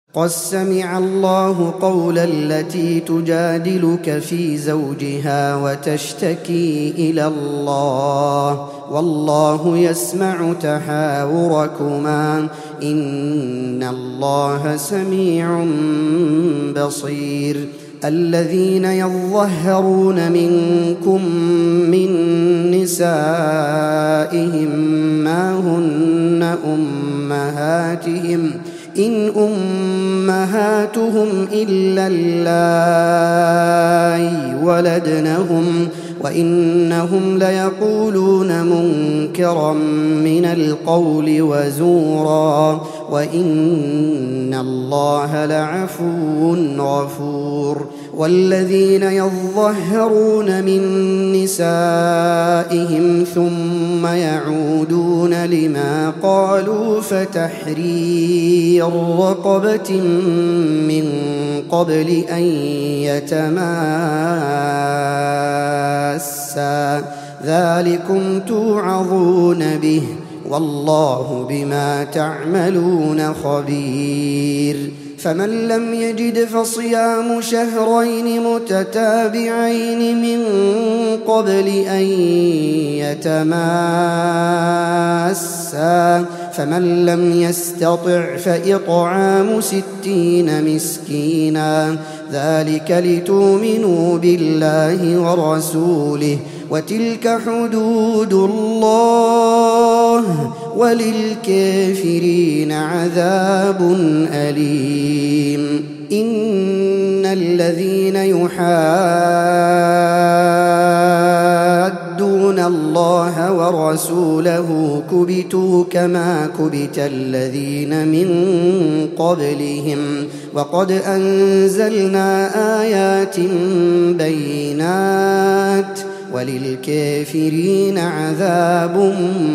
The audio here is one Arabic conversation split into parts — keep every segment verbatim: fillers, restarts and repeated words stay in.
قد سمع الله قول التي تجادلك في زوجها وتشتكي إلى الله والله يسمع تحاوركما إن الله سميع بصير. الذين يظهرون منكم من نسائهم ما هن أمهاتهم إن أمهاتهم إلا اللائي ولدنهم وإنهم ليقولون منكرا من القول وزورا وإن الله لعفو غفور. والذين يظهرون من نسائهم ثم يعودون لما قالوا فتحرير رقبة من قبل أن يتماسا ذلكم توعظون به والله بما تعملون خبير. فمن لم يجد فصيام شهرين متتابعين من قبل أن يتماسا فمن لم يستطع فإطعام ستين مسكينا ذلك لتؤمنوا بالله ورسوله وتلك حدود الله وللكافرين عذاب أليم. إن الذين يحادون الله ورسوله كبتوا كما كبت الذين من قبلهم وقد أنزلنا آيات بينات وللكافرين عذاب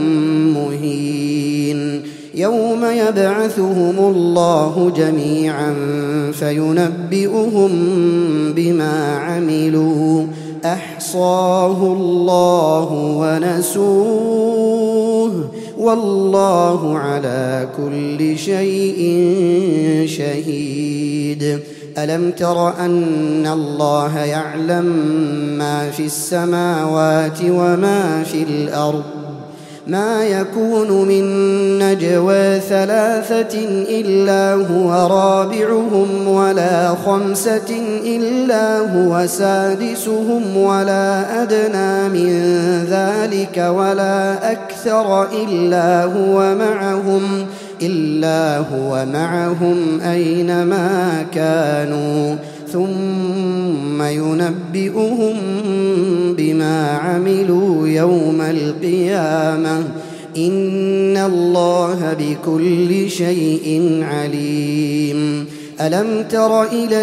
مهين. يوم يبعثهم الله جميعا فينبئهم بما عملوا أحصاه الله ونسوه والله على كل شيء شهيد. ألم تر أن الله يعلم ما في السماوات وما في الأرض ما يكون من نجوى ثلاثة إلا هو رابعهم ولا خمسة إلا هو سادسهم ولا أدنى من ذلك ولا أكثر إلا هو معهم إلا هو معهم أينما كانوا ثم ينبئهم بما عملوا يوم القيامة إن الله بكل شيء عليم. ألم تر إلى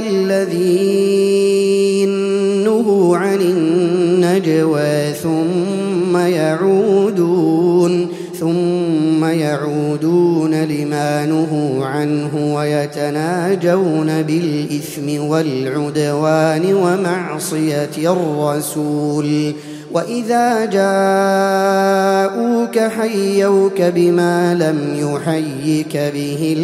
الذين نهوا عن النجوى ثم يعودون ثم يعودون لما نهوا عنه ويتناجون بالإثم والعدوان ومعصية الرسول وإذا جاءوك حيوك بما لم يحيك به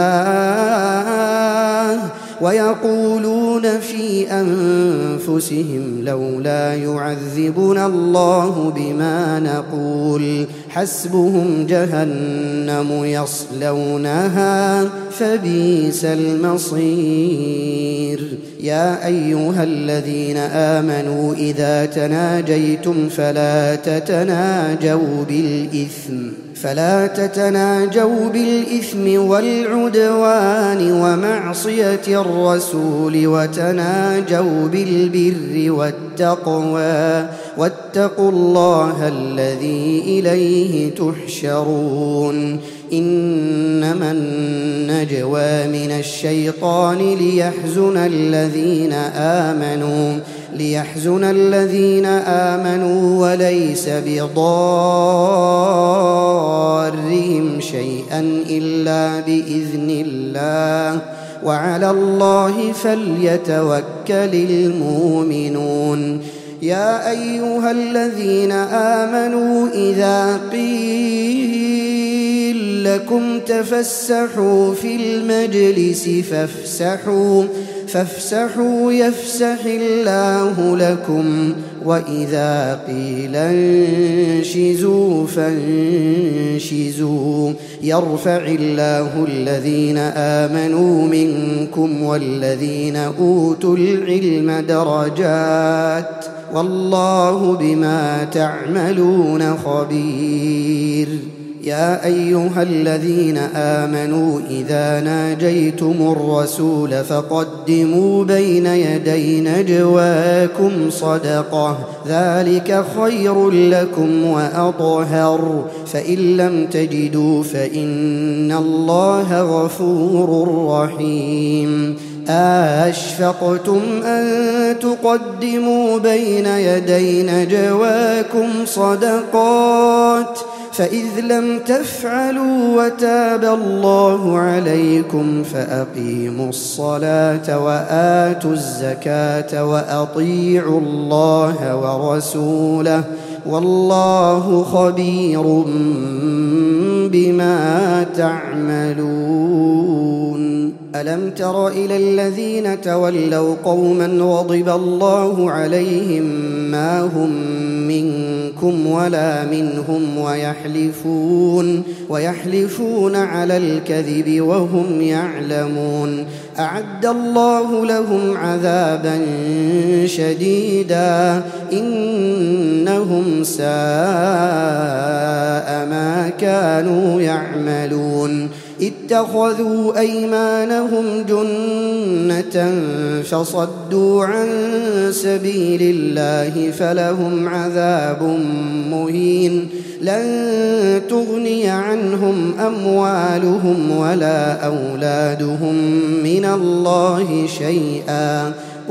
الله ويقولون في أنفسهم لولا يعذبنا الله بما نقول حسبهم جهنم يصلونها فبئس المصير. يا أيها الذين آمنوا إذا تناجيتم فلا تتناجوا بالإثم فلا تتناجوا بالإثم والعدوان ومعصية الرسول وتناجوا بالبر والتقوى واتقوا الله الذي إليه تحشرون. إنما النجوى من الشيطان ليحزن الذين آمنوا ليحزن الذين آمنوا وليس بضارهم شيئا إلا بإذن الله وعلى الله فليتوكل المؤمنون. يا أيها الذين آمنوا إذا قيل لكم تفسحوا في المجلس فافسحوا فافسحوا يفسح الله لكم وإذا قيل انشزوا فانشزوا يرفع الله الذين آمنوا منكم والذين أوتوا العلم درجات والله بما تعملون خبير. يا أيها الذين آمنوا إذا ناجيتم الرسول فقدموا بين يدي نجواكم صدقة ذلك خير لكم وأطهر فإن لم تجدوا فإن الله غفور رحيم. أشفقتم أن تقدموا بين يدي نجواكم صدقات فإذ لم تفعلوا وتاب الله عليكم فأقيموا الصلاة وآتوا الزكاة وأطيعوا الله ورسوله والله خبير بما تعملون. ألم تر إلى الذين تولوا قوما غضب الله عليهم ما هم منكم ولا منهم ويحلفون ويحلفون على الكذب وهم يعلمون أعد الله لهم عذابا شديدا إنهم ساء ما كانوا يعملون. اتخذوا أيمانهم جنة فصدوا عن سبيل الله فلهم عذاب مهين لن تغني عنهم أموالهم ولا أولادهم من الله شيئا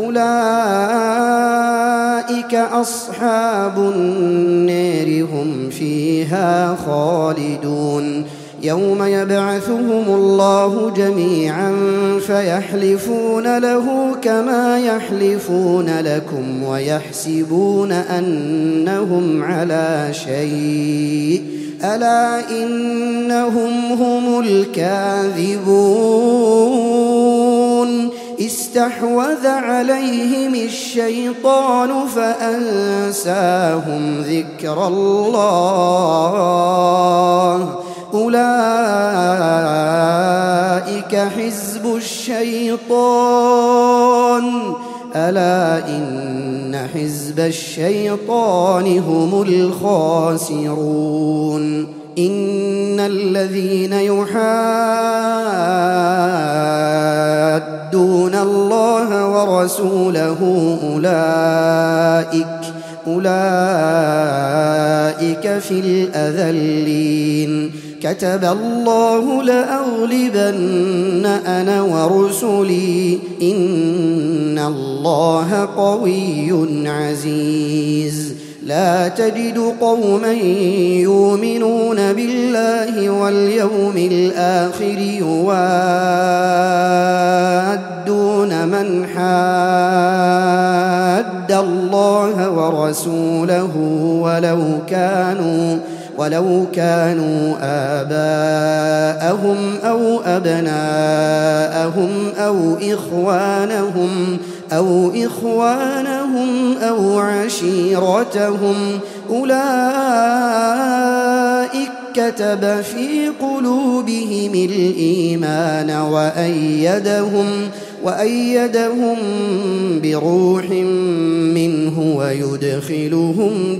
أولئك أصحاب النار هم فيها خالدون. يوم يبعثهم الله جميعا فيحلفون له كما يحلفون لكم ويحسبون أنهم على شيء ألا إنهم هم الكاذبون. استحوذ عليهم الشيطان فأنساهم ذكر الله أولئك حزب الشيطان ألا إن حزب الشيطان هم الخاسرون. إن الذين يحادون الله ورسوله أولئك أولئك في الأذلين. كتب الله لأغلبن أنا ورسلي إن الله قوي عزيز. لا تجد قوما يؤمنون بالله واليوم الآخر يوادون من حاد الله ورسوله ولو كانوا ولو كانوا آباءهم أو أبناءهم أو إخوانهم أو إخوانهم أو عشيرتهم أولئك كتب في قلوبهم الإيمان وأيدهم وأيدهم بروح منه ويدخلهم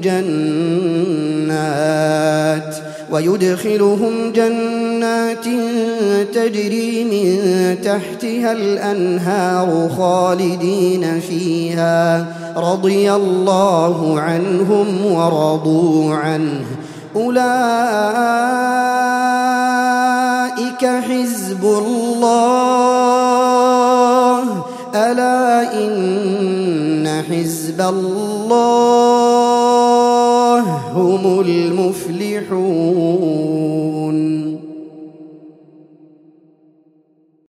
جنات ويدخلهم جنات تجري من تحتها الأنهار خالدين فيها رضي الله عنهم ورضوا عنه أولئك حزب الله ألا إن حزب الله هم المفلحون.